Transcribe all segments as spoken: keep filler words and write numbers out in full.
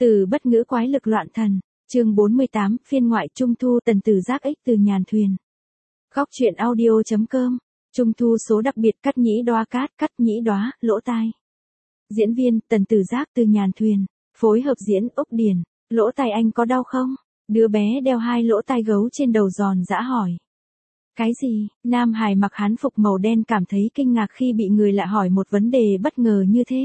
Từ bất ngữ quái lực loạn thần, chương bốn mươi tám, phiên ngoại Trung Thu Tần Tử Giác ích từ nhàn thuyền. Góc truyện audio.com, Trung Thu số đặc biệt cắt nhĩ đoá cát, cắt nhĩ đoá, lỗ tai. Diễn viên Tần Tử Giác từ nhàn thuyền, phối hợp diễn Úc Điển, lỗ tai anh có đau không? Đứa bé đeo hai lỗ tai gấu trên đầu giòn giã hỏi. Cái gì? Nam hài mặc hán phục màu đen cảm thấy kinh ngạc khi bị người lạ hỏi một vấn đề bất ngờ như thế.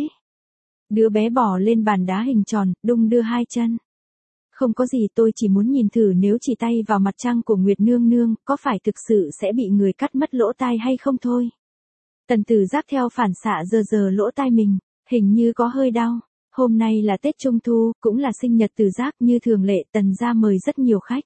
Đứa bé bò lên bàn đá hình tròn, đung đưa hai chân. Không có gì, tôi chỉ muốn nhìn thử nếu chỉ tay vào mặt trăng của Nguyệt Nương Nương, có phải thực sự sẽ bị người cắt mất lỗ tai hay không thôi. Tần Tử Giác theo phản xạ giơ giơ lỗ tai mình, hình như có hơi đau. Hôm nay là Tết Trung Thu, cũng là sinh nhật Tử Giác, như thường lệ Tần gia mời rất nhiều khách.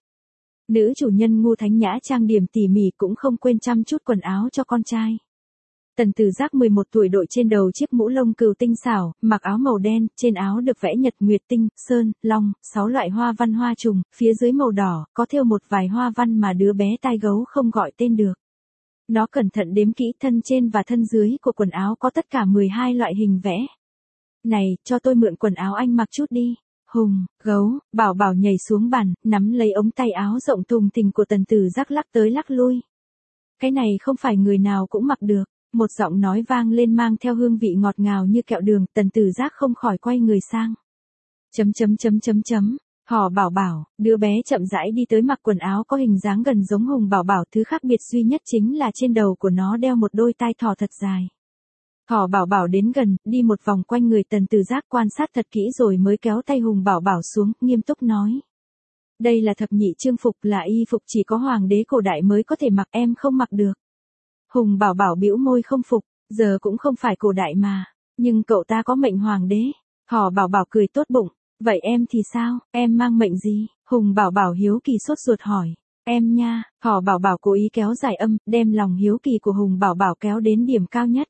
Nữ chủ nhân Ngô Thánh Nhã trang điểm tỉ mỉ cũng không quên chăm chút quần áo cho con trai. Tần Tử Giác mười một tuổi đội trên đầu chiếc mũ lông cừu tinh xảo, mặc áo màu đen, trên áo được vẽ nhật nguyệt tinh, sơn, long, sáu loại hoa văn hoa trùng, phía dưới màu đỏ, có thêu một vài hoa văn mà đứa bé tai gấu không gọi tên được. Nó cẩn thận đếm kỹ, thân trên và thân dưới của quần áo có tất cả mười hai loại hình vẽ. Này, cho tôi mượn quần áo anh mặc chút đi. Hùng, gấu, bảo bảo nhảy xuống bàn, nắm lấy ống tay áo rộng thùng thình của Tần Tử Giác lắc tới lắc lui. Cái này không phải người nào cũng mặc được. Một giọng nói vang lên mang theo hương vị ngọt ngào như kẹo đường, Tần Tử Giác không khỏi quay người sang. Chấm chấm chấm chấm chấm, Hò Bảo Bảo, đứa bé chậm rãi đi tới mặc quần áo có hình dáng gần giống Hùng Bảo Bảo, thứ khác biệt duy nhất chính là trên đầu của nó đeo một đôi tai thỏ thật dài. Hò Bảo Bảo đến gần, đi một vòng quanh người Tần Tử Giác quan sát thật kỹ rồi mới kéo tay Hùng Bảo Bảo xuống, nghiêm túc nói. Đây là thập nhị chương phục, là y phục chỉ có hoàng đế cổ đại mới có thể mặc, em không mặc được. Hùng Bảo Bảo bĩu môi không phục, giờ cũng không phải cổ đại mà, nhưng cậu ta có mệnh hoàng đế. Hò Bảo Bảo cười tốt bụng, vậy em thì sao, em mang mệnh gì? Hùng Bảo Bảo hiếu kỳ sốt ruột hỏi. Em nha, Hò Bảo Bảo cố ý kéo dài âm, đem lòng hiếu kỳ của Hùng Bảo Bảo kéo đến điểm cao nhất.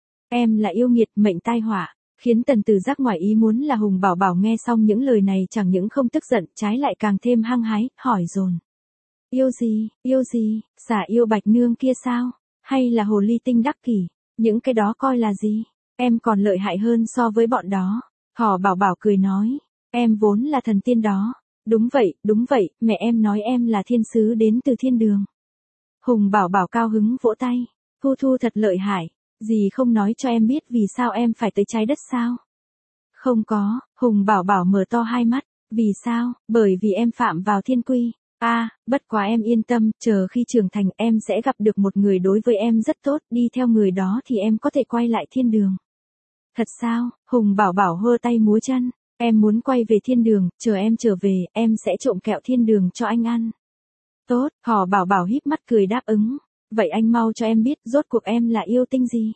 Em là yêu nghiệt, mệnh tai họa. Khiến Tần Tử Giác ngoài ý muốn là Hùng Bảo Bảo nghe xong những lời này chẳng những không tức giận, trái lại càng thêm hăng hái, hỏi dồn. Yêu gì, yêu gì, xả yêu Bạch Nương kia sao? Hay là hồ ly tinh đắc kỷ, những cái đó coi là gì, em còn lợi hại hơn so với bọn đó. Hò Bảo Bảo cười nói, em vốn là thần tiên đó. Đúng vậy, đúng vậy, mẹ em nói em là thiên sứ đến từ thiên đường. Hùng Bảo Bảo cao hứng vỗ tay, Thu Thu thật lợi hại, dì không nói cho em biết vì sao em phải tới trái đất sao? Không có, Hùng Bảo Bảo mở to hai mắt, vì sao? Bởi vì em phạm vào thiên quy. A, à, bất quá em yên tâm, chờ khi trưởng thành em sẽ gặp được một người đối với em rất tốt, đi theo người đó thì em có thể quay lại thiên đường. Thật sao? Hùng Bảo Bảo hơ tay múa chân, em muốn quay về thiên đường, chờ em trở về, em sẽ trộm kẹo thiên đường cho anh ăn. Tốt, Hò Bảo Bảo híp mắt cười đáp ứng, vậy anh mau cho em biết rốt cuộc em là yêu tinh gì?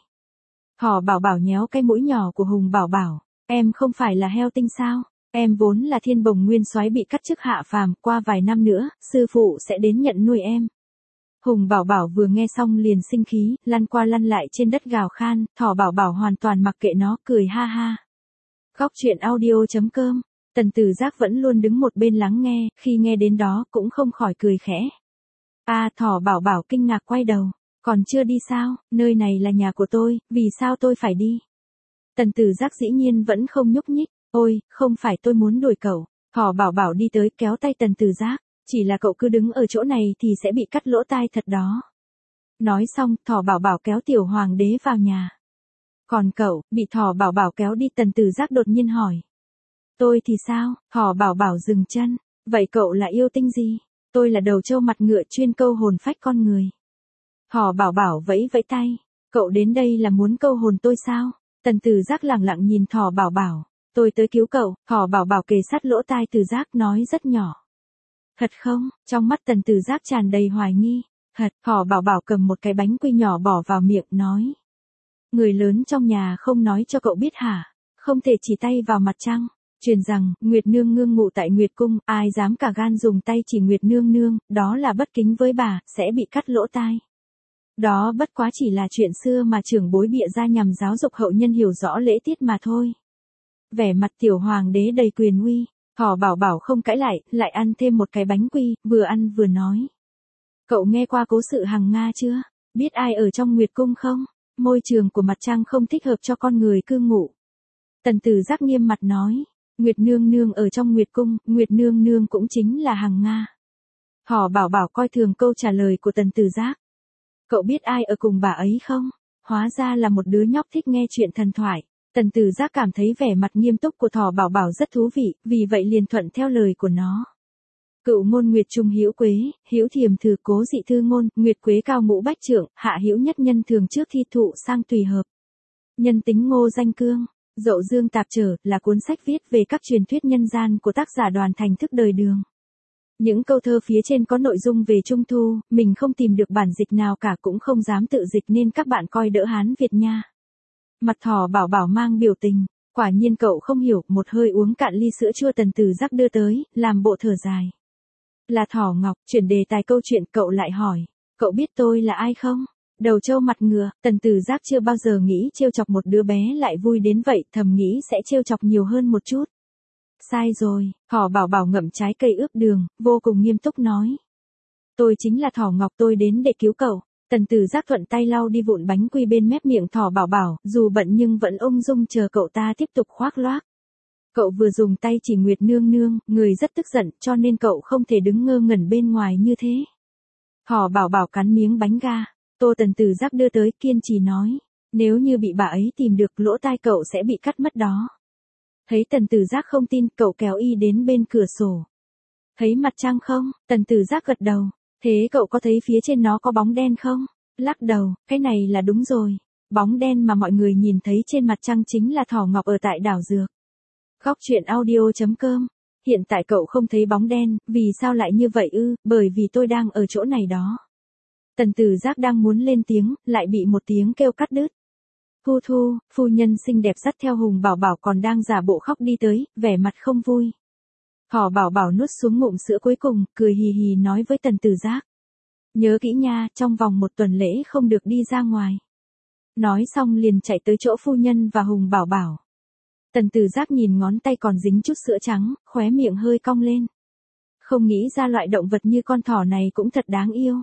Hò Bảo Bảo nhéo cái mũi nhỏ của Hùng Bảo Bảo, em không phải là heo tinh sao? Em vốn là thiên bồng nguyên soái bị cắt chức hạ phàm, qua vài năm nữa, sư phụ sẽ đến nhận nuôi em. Hùng Bảo Bảo vừa nghe xong liền sinh khí, lăn qua lăn lại trên đất gào khan, Thỏ Bảo Bảo hoàn toàn mặc kệ nó, cười ha ha. Góc truyện audio.com, Tần Tử Giác vẫn luôn đứng một bên lắng nghe, khi nghe đến đó cũng không khỏi cười khẽ. A, à, Thỏ Bảo Bảo kinh ngạc quay đầu, còn chưa đi sao, nơi này là nhà của tôi, vì sao tôi phải đi? Tần Tử Giác dĩ nhiên vẫn không nhúc nhích. Ôi, không phải tôi muốn đuổi cậu. Hò Bảo Bảo đi tới kéo tay Tần Tử Giác, chỉ là cậu cứ đứng ở chỗ này thì sẽ bị cắt lỗ tai thật đó. Nói xong, Thỏ Bảo Bảo kéo tiểu hoàng đế vào nhà. Còn cậu, bị Thỏ Bảo Bảo kéo đi, Tần Tử Giác đột nhiên hỏi. Tôi thì sao? Thỏ Bảo Bảo dừng chân. Vậy cậu là yêu tinh gì? Tôi là đầu trâu mặt ngựa chuyên câu hồn phách con người. Thỏ Bảo Bảo vẫy vẫy tay. Cậu đến đây là muốn câu hồn tôi sao? Tần Tử Giác lẳng lặng nhìn Thỏ Bảo Bảo. Tôi tới cứu cậu, Thỏ Bảo Bảo kề sát lỗ tai Tử Giác nói rất nhỏ. Thật không? Trong mắt Tần Tử Giác tràn đầy hoài nghi. Thật, Thỏ Bảo Bảo cầm một cái bánh quy nhỏ bỏ vào miệng nói. Người lớn trong nhà không nói cho cậu biết hả? Không thể chỉ tay vào mặt trăng. Truyền rằng, Nguyệt Nương Nương ngụ tại Nguyệt Cung, ai dám cả gan dùng tay chỉ Nguyệt Nương Nương, đó là bất kính với bà, sẽ bị cắt lỗ tai. Đó bất quá chỉ là chuyện xưa mà trưởng bối bịa ra nhằm giáo dục hậu nhân hiểu rõ lễ tiết mà thôi. Vẻ mặt tiểu hoàng đế đầy quyền uy, Thỏ Bảo Bảo không cãi lại, lại ăn thêm một cái bánh quy, vừa ăn vừa nói. Cậu nghe qua cố sự Hằng Nga chưa? Biết ai ở trong Nguyệt Cung không? Môi trường của mặt trăng không thích hợp cho con người cư ngụ. Tần Tử Giác nghiêm mặt nói. Nguyệt nương nương ở trong Nguyệt cung, Nguyệt nương nương cũng chính là Hằng Nga. Thỏ Bảo Bảo coi thường câu trả lời của Tần Tử Giác. Cậu biết ai ở cùng bà ấy không? Hóa ra là một đứa nhóc thích nghe chuyện thần thoại. Tần Tử Giác cảm thấy vẻ mặt nghiêm túc của Thỏ Bảo Bảo rất thú vị, vì vậy liền thuận theo lời của nó. Cựu ngôn Nguyệt trung hữu quế, hữu thiềm thử cố dị thư ngôn, Nguyệt quế cao ngũ bách trượng, hạ hữu nhất nhân thường trước thi thụ sang tùy hợp. Nhân tính ngô danh cương, dậu dương tạp trở, là cuốn sách viết về các truyền thuyết nhân gian của tác giả Đoàn Thành Thức đời Đường. Những câu thơ phía trên có nội dung về Trung Thu, mình không tìm được bản dịch nào cả cũng không dám tự dịch nên các bạn coi đỡ Hán Việt nha. Mặt Thỏ Bảo Bảo mang biểu tình, quả nhiên cậu không hiểu, một hơi uống cạn ly sữa chua Tần Tử Giác đưa tới, làm bộ thở dài. Là Thỏ Ngọc, chuyển đề tài câu chuyện cậu lại hỏi, cậu biết tôi là ai không? Đầu trâu mặt ngựa, Tần Tử Giác chưa bao giờ nghĩ trêu chọc một đứa bé lại vui đến vậy, thầm nghĩ sẽ trêu chọc nhiều hơn một chút. Sai rồi, Thỏ Bảo Bảo ngậm trái cây ướp đường, vô cùng nghiêm túc nói. Tôi chính là Thỏ Ngọc, tôi đến để cứu cậu. Tần Tử Giác thuận tay lau đi vụn bánh quy bên mép miệng Thỏ Bảo Bảo, dù bận nhưng vẫn ung dung chờ cậu ta tiếp tục khoác loác. Cậu vừa dùng tay chỉ Nguyệt nương nương, người rất tức giận, cho nên cậu không thể đứng ngơ ngẩn bên ngoài như thế. Thỏ Bảo Bảo cắn miếng bánh ga, tô Tần Tử Giác đưa tới kiên trì nói, nếu như bị bà ấy tìm được lỗ tai cậu sẽ bị cắt mất đó. Thấy Tần Tử Giác không tin, cậu kéo y đến bên cửa sổ. Thấy mặt trăng không? Tần Tử Giác gật đầu. Thế cậu có thấy phía trên nó có bóng đen không? Lắc đầu, cái này là đúng rồi. Bóng đen mà mọi người nhìn thấy trên mặt trăng chính là Thỏ Ngọc ở tại đảo Dược. Góc truyện audio chấm com. Hiện tại cậu không thấy bóng đen, vì sao lại như vậy ư? Bởi vì tôi đang ở chỗ này đó. Tần Tử Giác đang muốn lên tiếng, lại bị một tiếng kêu cắt đứt. Thu Thu, phu nhân xinh đẹp dắt theo Hùng Bảo Bảo còn đang giả bộ khóc đi tới, vẻ mặt không vui. Thỏ Bảo Bảo nuốt xuống ngụm sữa cuối cùng, cười hì hì nói với Tần Tử Giác. Nhớ kỹ nha, trong vòng một tuần lễ không được đi ra ngoài. Nói xong liền chạy tới chỗ phu nhân và Hùng Bảo Bảo. Tần Tử Giác nhìn ngón tay còn dính chút sữa trắng, khóe miệng hơi cong lên. Không nghĩ ra loại động vật như con thỏ này cũng thật đáng yêu.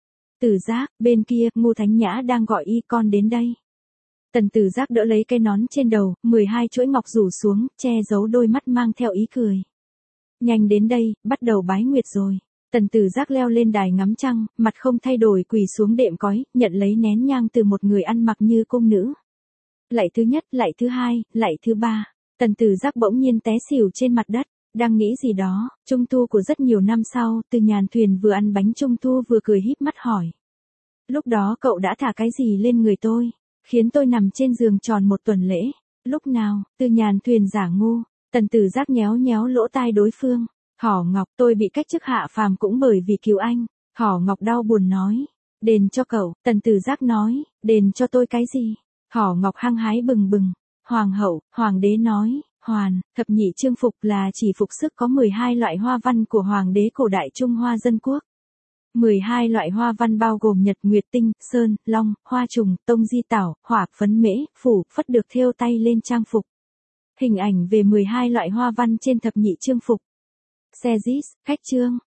Tử Giác, bên kia, Ngô Thánh Nhã đang gọi y con đến đây. Tần Tử Giác đỡ lấy cái nón trên đầu, mười hai chuỗi ngọc rủ xuống, che giấu đôi mắt mang theo ý cười. Nhanh đến đây, bắt đầu bái nguyệt rồi. Tần Tử Giác leo lên đài ngắm trăng, mặt không thay đổi quỳ xuống đệm cói, nhận lấy nén nhang từ một người ăn mặc như cung nữ. Lạy thứ nhất, lạy thứ hai, lạy thứ ba. Tần Tử Giác bỗng nhiên té xỉu trên mặt đất, đang nghĩ gì đó. Trung thu của rất nhiều năm sau, Từ Nhàn Thuyền vừa ăn bánh trung thu vừa cười híp mắt hỏi. Lúc đó cậu đã thả cái gì lên người tôi, khiến tôi nằm trên giường tròn một tuần lễ? Lúc nào? Từ Nhàn Thuyền giả ngu. Tần Tử Giác nhéo nhéo lỗ tai đối phương. Thỏ Ngọc, tôi bị cách chức hạ phàm cũng bởi vì cứu anh. Thỏ Ngọc đau buồn nói. Đền cho cậu. Tần Tử Giác nói. Đền cho tôi cái gì? Thỏ Ngọc hăng hái bừng bừng. Hoàng hậu, hoàng đế nói. Hoàn, thập nhị chương phục là chỉ phục sức có mười hai loại hoa văn của hoàng đế cổ đại Trung Hoa Dân Quốc. mười hai loại hoa văn bao gồm nhật nguyệt tinh, sơn, long, hoa trùng, tông di tảo, hỏa, phấn mễ, phủ, phất được thêu tay lên trang phục. Hình ảnh về mười hai loại hoa văn trên thập nhị chương phục. Xe Zis, khách trương.